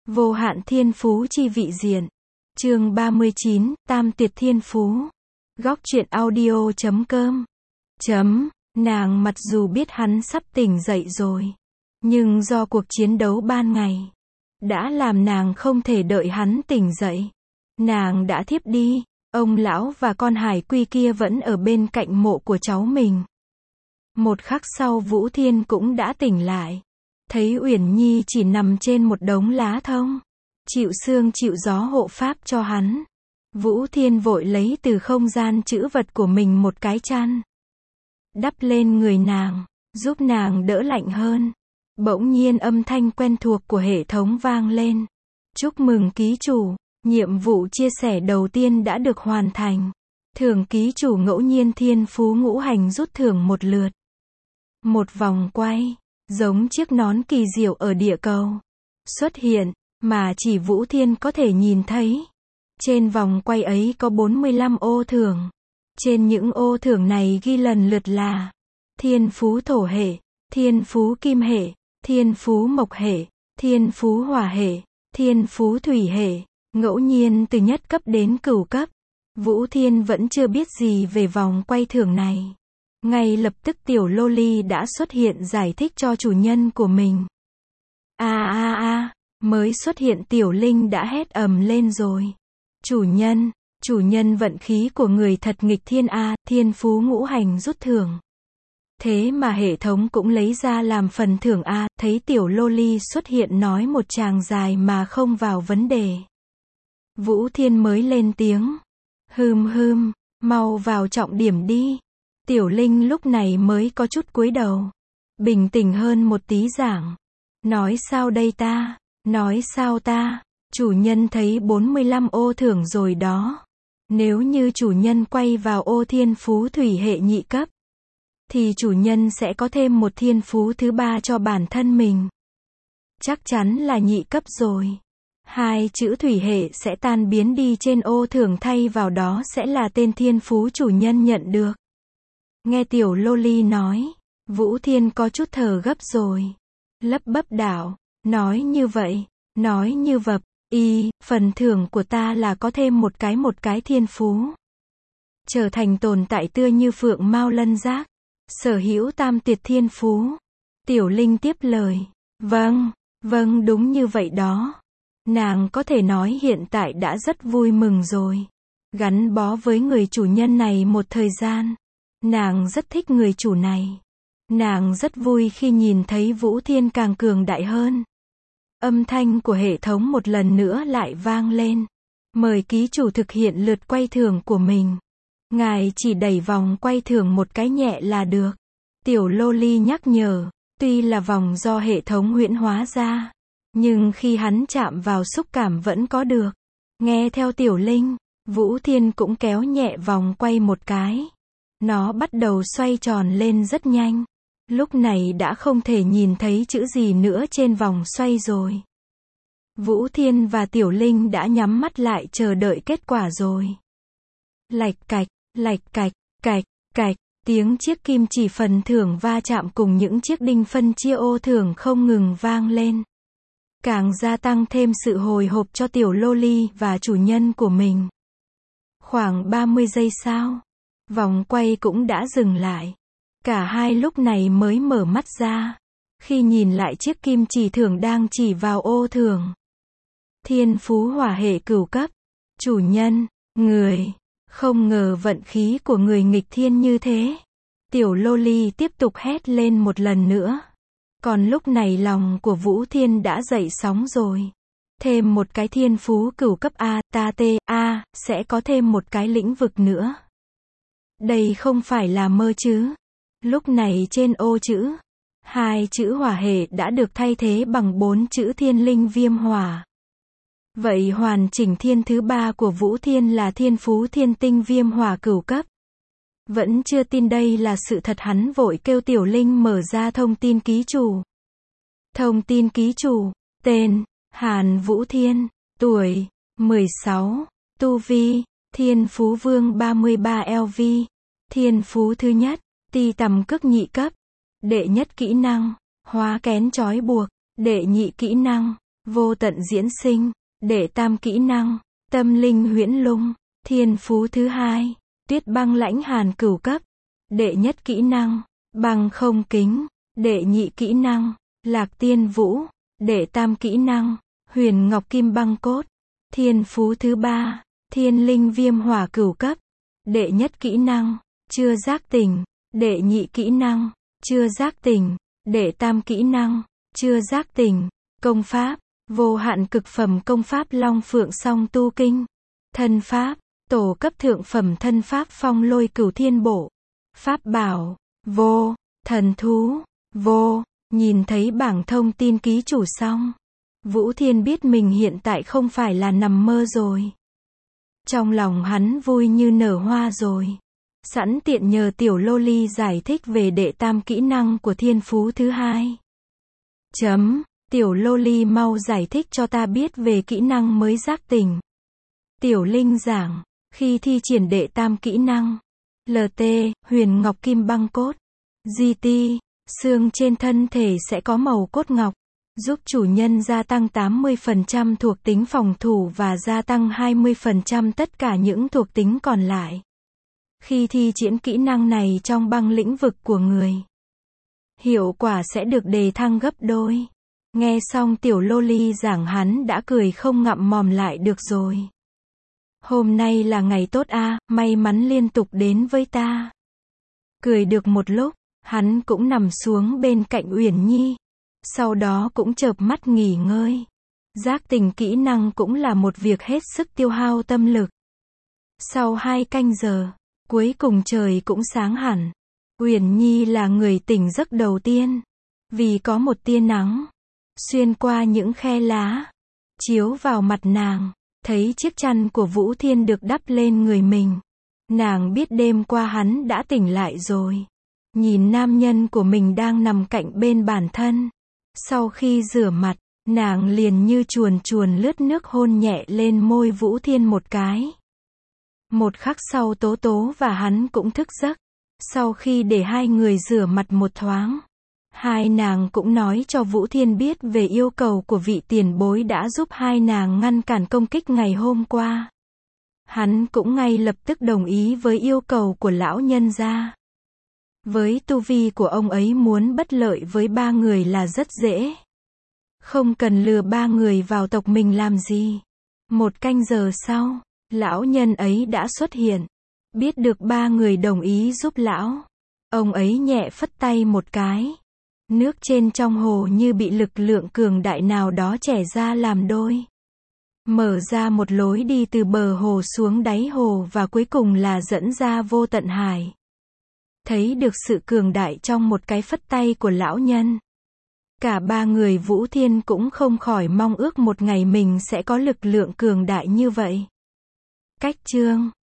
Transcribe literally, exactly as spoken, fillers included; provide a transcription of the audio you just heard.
Vô hạn thiên phú chi vị diện. Chương ba mươi chín, Tam tuyệt thiên phú. Góc truyện audio chấm com. Chấm, nàng mặc dù biết hắn sắp tỉnh dậy rồi, nhưng do cuộc chiến đấu ban ngày đã làm nàng không thể đợi hắn tỉnh dậy. Nàng đã thiếp đi, ông lão và con hải quy kia vẫn ở bên cạnh mộ của cháu mình. Một khắc sau Vũ Thiên cũng đã tỉnh lại. Thấy Uyển Nhi chỉ nằm trên một đống lá thông, chịu sương chịu gió hộ pháp cho hắn. Vũ Thiên vội lấy từ không gian trữ vật của mình một cái chăn, đắp lên người nàng, giúp nàng đỡ lạnh hơn. Bỗng nhiên âm thanh quen thuộc của hệ thống vang lên. Chúc mừng ký chủ, nhiệm vụ chia sẻ đầu tiên đã được hoàn thành. Thưởng ký chủ ngẫu nhiên thiên phú ngũ hành rút thưởng một lượt. Một vòng quay, giống chiếc nón kỳ diệu ở địa cầu, xuất hiện, mà chỉ Vũ Thiên có thể nhìn thấy. Trên vòng quay ấy có bốn mươi lăm ô thưởng. Trên những ô thưởng này ghi lần lượt là thiên phú thổ hệ, thiên phú kim hệ, thiên phú mộc hệ, thiên phú hỏa hệ, thiên phú thủy hệ, ngẫu nhiên từ nhất cấp đến cửu cấp. Vũ Thiên vẫn chưa biết gì về vòng quay thưởng này. Ngay lập tức tiểu loli đã xuất hiện giải thích cho chủ nhân của mình. A a a, mới xuất hiện tiểu linh đã hét ầm lên rồi. Chủ nhân, chủ nhân vận khí của người thật nghịch thiên a, thiên phú ngũ hành rút thưởng. Thế mà hệ thống cũng lấy ra làm phần thưởng a, thấy tiểu loli xuất hiện nói một tràng dài mà không vào vấn đề. Vũ Thiên mới lên tiếng. Hừm hừm, mau vào trọng điểm đi. Tiểu Linh lúc này mới có chút cúi đầu. Bình tĩnh hơn một tí giảng. Nói sao đây ta? Nói sao ta? Chủ nhân thấy bốn mươi lăm ô thưởng rồi đó. Nếu như chủ nhân quay vào ô thiên phú thủy hệ nhị cấp, thì chủ nhân sẽ có thêm một thiên phú thứ ba cho bản thân mình. Chắc chắn là nhị cấp rồi. Hai chữ thủy hệ sẽ tan biến đi trên ô thưởng, thay vào đó sẽ là tên thiên phú chủ nhân nhận được. Nghe tiểu loli nói, Vũ Thiên có chút thở gấp rồi. Lấp bấp đảo, nói như vậy, nói như vập, y, phần thưởng của ta là có thêm một cái một cái thiên phú. Trở thành tồn tại tựa như phượng mao lân giác, sở hữu tam tuyệt thiên phú. Tiểu Linh tiếp lời, vâng, vâng đúng như vậy đó. Nàng có thể nói hiện tại đã rất vui mừng rồi. Gắn bó với người chủ nhân này một thời gian. Nàng rất thích người chủ này. Nàng rất vui khi nhìn thấy Vũ Thiên càng cường đại hơn. Âm thanh của hệ thống một lần nữa lại vang lên. Mời ký chủ thực hiện lượt quay thưởng của mình. Ngài chỉ đẩy vòng quay thưởng một cái nhẹ là được. Tiểu loli nhắc nhở, tuy là vòng do hệ thống huyễn hóa ra, nhưng khi hắn chạm vào xúc cảm vẫn có được. Nghe theo tiểu Linh, Vũ Thiên cũng kéo nhẹ vòng quay một cái. Nó bắt đầu xoay tròn lên rất nhanh. Lúc này đã không thể nhìn thấy chữ gì nữa trên vòng xoay rồi. Vũ Thiên và tiểu Linh đã nhắm mắt lại chờ đợi kết quả rồi. Lạch cạch, lạch cạch, cạch, cạch, tiếng chiếc kim chỉ phần thưởng va chạm cùng những chiếc đinh phân chia ô thưởng không ngừng vang lên. Càng gia tăng thêm sự hồi hộp cho tiểu loli và chủ nhân của mình. Khoảng ba mươi giây sau, vòng quay cũng đã dừng lại. Cả hai lúc này mới mở mắt ra. Khi nhìn lại chiếc kim chỉ thưởng đang chỉ vào ô thưởng. Thiên phú hỏa hệ cửu cấp. Chủ nhân, người, không ngờ vận khí của người nghịch thiên như thế. Tiểu loli tiếp tục hét lên một lần nữa. Còn lúc này lòng của Vũ Thiên đã dậy sóng rồi. Thêm một cái thiên phú cửu cấp A, ta T, A, sẽ có thêm một cái lĩnh vực nữa. Đây không phải là mơ chứ. Lúc này trên ô chữ, hai chữ hỏa hệ đã được thay thế bằng bốn chữ thiên linh viêm hỏa. Vậy hoàn chỉnh thiên thứ ba của Vũ Thiên là thiên phú thiên tinh viêm hỏa cửu cấp. Vẫn chưa tin đây là sự thật, hắn vội kêu tiểu Linh mở ra thông tin ký chủ. Thông tin ký chủ, tên, Hàn Vũ Thiên, tuổi, mười sáu, tu vi, thiên phú vương ba mươi ba L V, thiên phú thứ nhất, ti tầm cước nhị cấp, đệ nhất kỹ năng, hóa kén trói buộc, đệ nhị kỹ năng, vô tận diễn sinh, đệ tam kỹ năng, tâm linh huyễn lung, thiên phú thứ hai, tuyết băng lãnh hàn cửu cấp, đệ nhất kỹ năng, băng không kính, đệ nhị kỹ năng, lạc tiên vũ, đệ tam kỹ năng, huyền ngọc kim băng cốt, thiên phú thứ ba, thiên linh viêm hỏa cửu cấp, đệ nhất kỹ năng, chưa giác tỉnh, đệ nhị kỹ năng, chưa giác tỉnh, đệ tam kỹ năng, chưa giác tỉnh, công pháp, vô hạn cực phẩm công pháp Long Phượng Song Tu Kinh, thân pháp, tổ cấp thượng phẩm thân pháp Phong Lôi Cửu Thiên Bộ, pháp bảo, vô, thần thú, vô, nhìn thấy bảng thông tin ký chủ xong, Vũ Thiên biết mình hiện tại không phải là nằm mơ rồi. Trong lòng hắn vui như nở hoa rồi. Sẵn tiện nhờ tiểu loli giải thích về đệ tam kỹ năng của thiên phú thứ hai. Chấm, tiểu loli mau giải thích cho ta biết về kỹ năng mới giác tỉnh. Tiểu linh giảng, khi thi triển đệ tam kỹ năng, lờ tê, huyền ngọc kim băng cốt, giê tê, xương trên thân thể sẽ có màu cốt ngọc, giúp chủ nhân gia tăng tám mươi phần trăm thuộc tính phòng thủ và gia tăng hai mươi phần trăm tất cả những thuộc tính còn lại. Khi thi triển kỹ năng này trong băng lĩnh vực của người, hiệu quả sẽ được đề thăng gấp đôi. Nghe xong tiểu loli giảng hắn đã cười không ngậm mồm lại được rồi. Hôm nay là ngày tốt a, may mắn liên tục đến với ta. Cười được một lúc, hắn cũng nằm xuống bên cạnh Uyển Nhi. Sau đó cũng chợp mắt nghỉ ngơi. Giác tỉnh kỹ năng cũng là một việc hết sức tiêu hao tâm lực. Sau hai canh giờ, cuối cùng trời cũng sáng hẳn. Uyển Nhi là người tỉnh giấc đầu tiên. Vì có một tia nắng xuyên qua những khe lá, chiếu vào mặt nàng, thấy chiếc chăn của Vũ Thiên được đắp lên người mình. Nàng biết đêm qua hắn đã tỉnh lại rồi. Nhìn nam nhân của mình đang nằm cạnh bên bản thân. Sau khi rửa mặt, nàng liền như chuồn chuồn lướt nước hôn nhẹ lên môi Vũ Thiên một cái. Một khắc sau Tố Tố và hắn cũng thức giấc. Sau khi để hai người rửa mặt một thoáng, hai nàng cũng nói cho Vũ Thiên biết về yêu cầu của vị tiền bối đã giúp hai nàng ngăn cản công kích ngày hôm qua. Hắn cũng ngay lập tức đồng ý với yêu cầu của lão nhân gia. Với tu vi của ông ấy muốn bất lợi với ba người là rất dễ. Không cần lừa ba người vào tộc mình làm gì. Một canh giờ sau, lão nhân ấy đã xuất hiện. Biết được ba người đồng ý giúp lão, ông ấy nhẹ phất tay một cái. Nước trên trong hồ như bị lực lượng cường đại nào đó chẻ ra làm đôi. Mở ra một lối đi từ bờ hồ xuống đáy hồ và cuối cùng là dẫn ra vô tận hải. Thấy được sự cường đại trong một cái phất tay của lão nhân. Cả ba người Vũ Thiên cũng không khỏi mong ước một ngày mình sẽ có lực lượng cường đại như vậy. Cách chương